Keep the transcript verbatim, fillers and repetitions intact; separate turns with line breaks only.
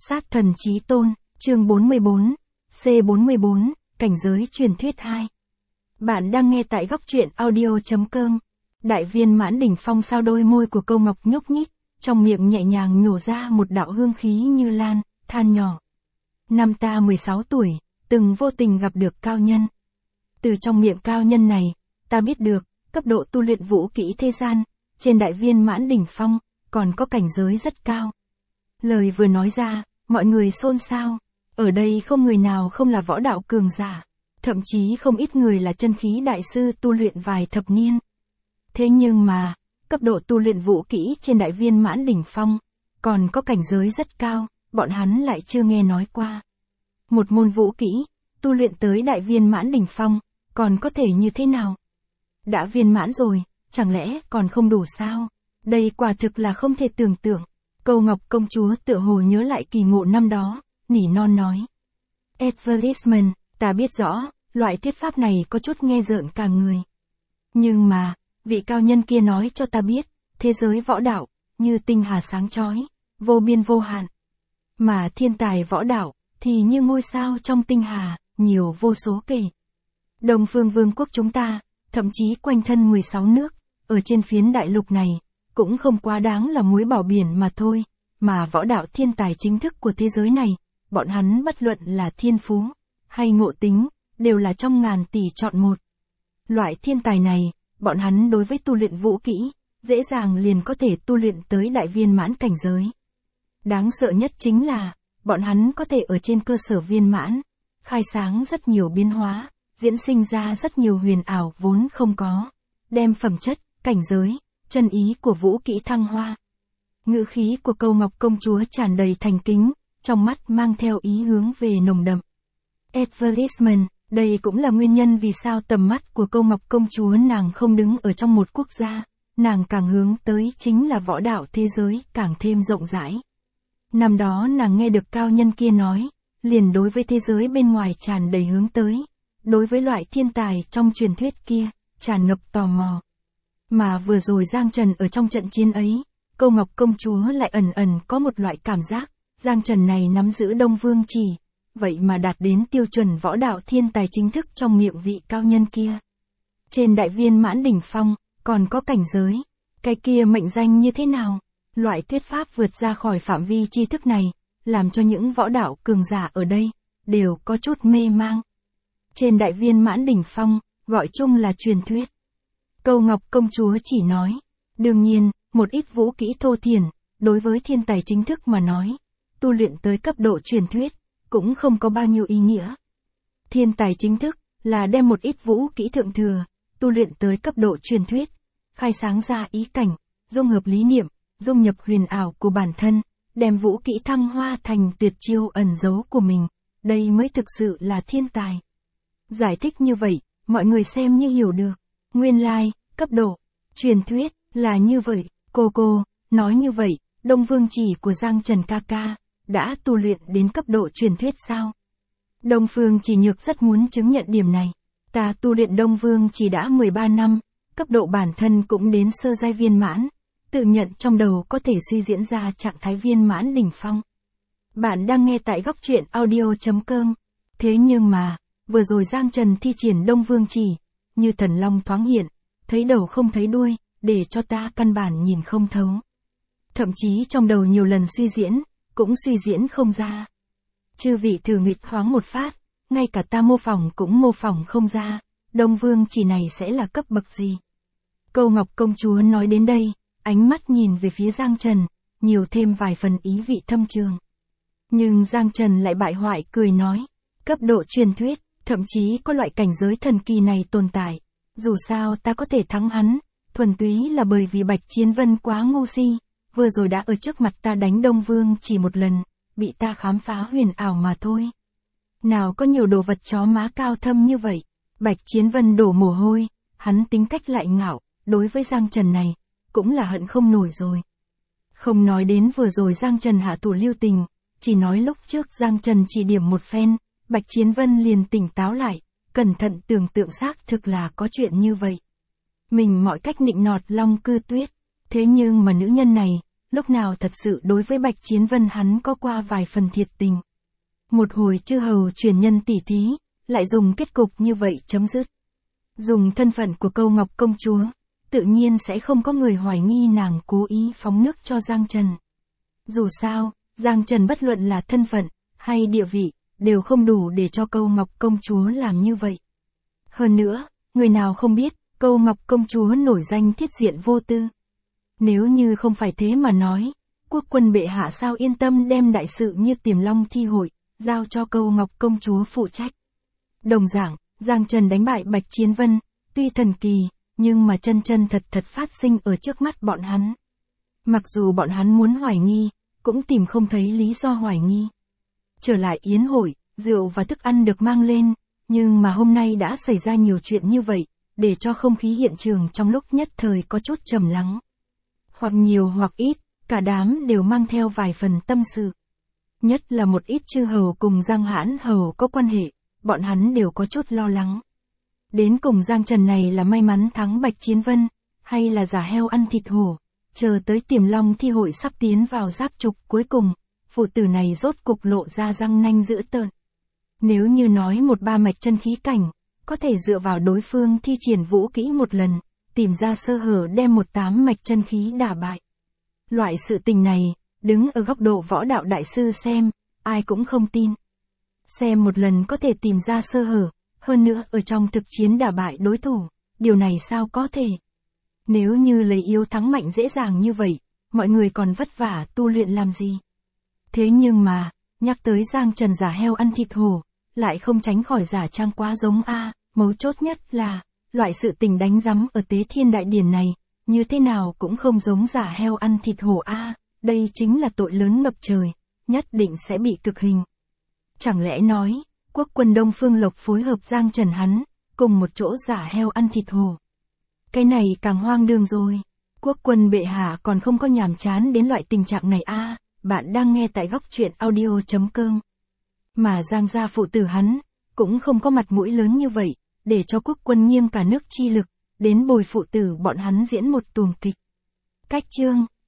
Sát thần chí tôn, chương bốn mươi bốn, C bốn mươi bốn, cảnh giới truyền thuyết hai. Bạn đang nghe tại góc truyện audio.com. Đại viên mãn đỉnh phong sao đôi môi của Câu Ngọc nhúc nhích, trong miệng nhẹ nhàng nhổ ra một đạo hương khí như lan, than nhỏ. Năm ta mười sáu tuổi, từng vô tình gặp được cao nhân. Từ trong miệng cao nhân này, ta biết được, cấp độ tu luyện vũ kỹ thế gian, trên đại viên mãn đỉnh phong, còn có cảnh giới rất cao. Lời vừa nói ra, mọi người xôn xao, ở đây không người nào không là võ đạo cường giả, thậm chí không ít người là chân khí đại sư tu luyện vài thập niên. Thế nhưng mà, cấp độ tu luyện vũ kỹ trên đại viên mãn đỉnh phong, còn có cảnh giới rất cao, bọn hắn lại chưa nghe nói qua. Một môn vũ kỹ, tu luyện tới đại viên mãn đỉnh phong, còn có thể như thế nào? Đã viên mãn rồi, chẳng lẽ còn không đủ sao? Đây quả thực là không thể tưởng tượng. Câu Ngọc công chúa tựa hồ nhớ lại kỳ ngộ năm đó, nỉ non nói. Advertisement, ta biết rõ, loại thuyết pháp này có chút nghe rợn cả người. Nhưng mà, vị cao nhân kia nói cho ta biết, thế giới võ đạo, như tinh hà sáng chói, vô biên vô hạn. Mà thiên tài võ đạo, thì như ngôi sao trong tinh hà, nhiều vô số kể. Đông Phương Vương quốc chúng ta, thậm chí quanh thân mười sáu nước, ở trên phiến đại lục này, cũng không quá đáng là muối bỏ biển mà thôi, mà võ đạo thiên tài chính thức của thế giới này, bọn hắn bất luận là thiên phú, hay ngộ tính, đều là trong ngàn tỷ chọn một. Loại thiên tài này, bọn hắn đối với tu luyện vũ kỹ, dễ dàng liền có thể tu luyện tới đại viên mãn cảnh giới. Đáng sợ nhất chính là, bọn hắn có thể ở trên cơ sở viên mãn, khai sáng rất nhiều biến hóa, diễn sinh ra rất nhiều huyền ảo vốn không có, đem phẩm chất, cảnh giới, chân ý của vũ kỹ thăng hoa. Ngữ khí của Câu Ngọc công chúa tràn đầy thành kính, trong mắt mang theo ý hướng về nồng đậm. Advertisement, đây cũng là nguyên nhân vì sao tầm mắt của Câu Ngọc công chúa nàng không đứng ở trong một quốc gia, nàng càng hướng tới chính là võ đạo thế giới càng thêm rộng rãi. Năm đó nàng nghe được cao nhân kia nói, liền đối với thế giới bên ngoài tràn đầy hướng tới, đối với loại thiên tài trong truyền thuyết kia, tràn ngập tò mò. Mà vừa rồi Giang Trần ở trong trận chiến ấy, Câu Ngọc công chúa lại ẩn ẩn có một loại cảm giác, Giang Trần này nắm giữ Đông Vương chỉ, vậy mà đạt đến tiêu chuẩn võ đạo thiên tài chính thức trong miệng vị cao nhân kia. Trên đại viên mãn đỉnh phong, còn có cảnh giới, cái kia mệnh danh như thế nào? Loại thuyết pháp vượt ra khỏi phạm vi tri thức này, làm cho những võ đạo cường giả ở đây, đều có chút mê mang. Trên đại viên mãn đỉnh phong, gọi chung là truyền thuyết. Câu Ngọc công chúa chỉ nói, đương nhiên, một ít vũ kỹ thô thiển, đối với thiên tài chính thức mà nói, tu luyện tới cấp độ truyền thuyết, cũng không có bao nhiêu ý nghĩa. Thiên tài chính thức, là đem một ít vũ kỹ thượng thừa, tu luyện tới cấp độ truyền thuyết, khai sáng ra ý cảnh, dung hợp lý niệm, dung nhập huyền ảo của bản thân, đem vũ kỹ thăng hoa thành tuyệt chiêu ẩn giấu của mình, đây mới thực sự là thiên tài. Giải thích như vậy, mọi người xem như hiểu được. Nguyên lai, cấp độ, truyền thuyết, là như vậy, cô cô, nói như vậy, Đông Vương chỉ của Giang Trần ca ca, đã tu luyện đến cấp độ truyền thuyết sao? Đông Phương Chỉ Nhược rất muốn chứng nhận điểm này. Ta tu luyện Đông Vương chỉ đã mười ba năm, cấp độ bản thân cũng đến sơ giai viên mãn, tự nhận trong đầu có thể suy diễn ra trạng thái viên mãn đỉnh phong. Bạn đang nghe tại góc truyện audio.com. Thế nhưng mà, vừa rồi Giang Trần thi triển Đông Vương chỉ, như thần long thoáng hiện, thấy đầu không thấy đuôi, để cho ta căn bản nhìn không thấu. Thậm chí trong đầu nhiều lần suy diễn, cũng suy diễn không ra. Chư vị thử nghịch thoáng một phát, ngay cả ta mô phỏng cũng mô phỏng không ra, Đông Vương chỉ này sẽ là cấp bậc gì? Câu Ngọc công chúa nói đến đây, ánh mắt nhìn về phía Giang Trần, nhiều thêm vài phần ý vị thâm trường. Nhưng Giang Trần lại bại hoại cười nói, cấp độ truyền thuyết, thậm chí có loại cảnh giới thần kỳ này tồn tại. Dù sao ta có thể thắng hắn, thuần túy là bởi vì Bạch Chiến Vân quá ngu si, vừa rồi đã ở trước mặt ta đánh Đông Vương chỉ một lần, bị ta khám phá huyền ảo mà thôi. Nào có nhiều đồ vật chó má cao thâm như vậy. Bạch Chiến Vân đổ mồ hôi, hắn tính cách lại ngạo, đối với Giang Trần này, cũng là hận không nổi rồi. Không nói đến vừa rồi Giang Trần hạ thủ lưu tình, chỉ nói lúc trước Giang Trần chỉ điểm một phen, Bạch Chiến Vân liền tỉnh táo lại, cẩn thận tưởng tượng xác thực là có chuyện như vậy. Mình mọi cách nịnh nọt Long Cư Tuyết, thế nhưng mà nữ nhân này, lúc nào thật sự đối với Bạch Chiến Vân hắn có qua vài phần thiệt tình. Một hồi chư hầu truyền nhân tỉ thí, lại dùng kết cục như vậy chấm dứt. Dùng thân phận của Câu Ngọc công chúa, tự nhiên sẽ không có người hoài nghi nàng cố ý phóng nước cho Giang Trần. Dù sao, Giang Trần bất luận là thân phận, hay địa vị, đều không đủ để cho Câu Ngọc công chúa làm như vậy. Hơn nữa, người nào không biết, Câu Ngọc công chúa nổi danh thiết diện vô tư. Nếu như không phải thế mà nói, quốc quân bệ hạ sao yên tâm đem đại sự như Tiềm Long thi hội, giao cho Câu Ngọc công chúa phụ trách. Đồng dạng, Giang Trần đánh bại Bạch Chiến Vân, tuy thần kỳ, nhưng mà chân chân thật thật phát sinh ở trước mắt bọn hắn. Mặc dù bọn hắn muốn hoài nghi, cũng tìm không thấy lý do hoài nghi. Trở lại yến hội, rượu và thức ăn được mang lên, nhưng mà hôm nay đã xảy ra nhiều chuyện như vậy, để cho không khí hiện trường trong lúc nhất thời có chút trầm lắng. Hoặc nhiều hoặc ít, cả đám đều mang theo vài phần tâm sự. Nhất là một ít chư hầu cùng Giang Hãn hầu có quan hệ, bọn hắn đều có chút lo lắng. Đến cùng Giang Trần này là may mắn thắng Bạch Chiến Vân, hay là giả heo ăn thịt hổ, chờ tới Tiềm Long thi hội sắp tiến vào giáp trục cuối cùng, phụ tử này rốt cục lộ ra răng nanh dữ tợn. Nếu như nói một ba mạch chân khí cảnh, có thể dựa vào đối phương thi triển vũ kỹ một lần, tìm ra sơ hở đem một tám mạch chân khí đả bại. Loại sự tình này, đứng ở góc độ võ đạo đại sư xem, ai cũng không tin. Xem một lần có thể tìm ra sơ hở, hơn nữa ở trong thực chiến đả bại đối thủ, điều này sao có thể. Nếu như lấy yếu thắng mạnh dễ dàng như vậy, mọi người còn vất vả tu luyện làm gì. Thế nhưng mà, nhắc tới Giang Trần giả heo ăn thịt hổ, lại không tránh khỏi giả trang quá giống A, mấu chốt nhất là, loại sự tình đánh rắm ở Tế Thiên Đại Điển này, như thế nào cũng không giống giả heo ăn thịt hổ A, đây chính là tội lớn ngập trời, nhất định sẽ bị cực hình. Chẳng lẽ nói, quốc quân Đông Phương Lộc phối hợp Giang Trần hắn, cùng một chỗ giả heo ăn thịt hổ. Cái này càng hoang đường rồi, quốc quân bệ hạ còn không có nhàm chán đến loại tình trạng này A, bạn đang nghe tại góc truyện audio chấm com. Mà Giang gia phụ tử hắn, cũng không có mặt mũi lớn như vậy, để cho quốc quân nghiêm cả nước chi lực, đến bồi phụ tử bọn hắn diễn một tuồng kịch. Cách chương,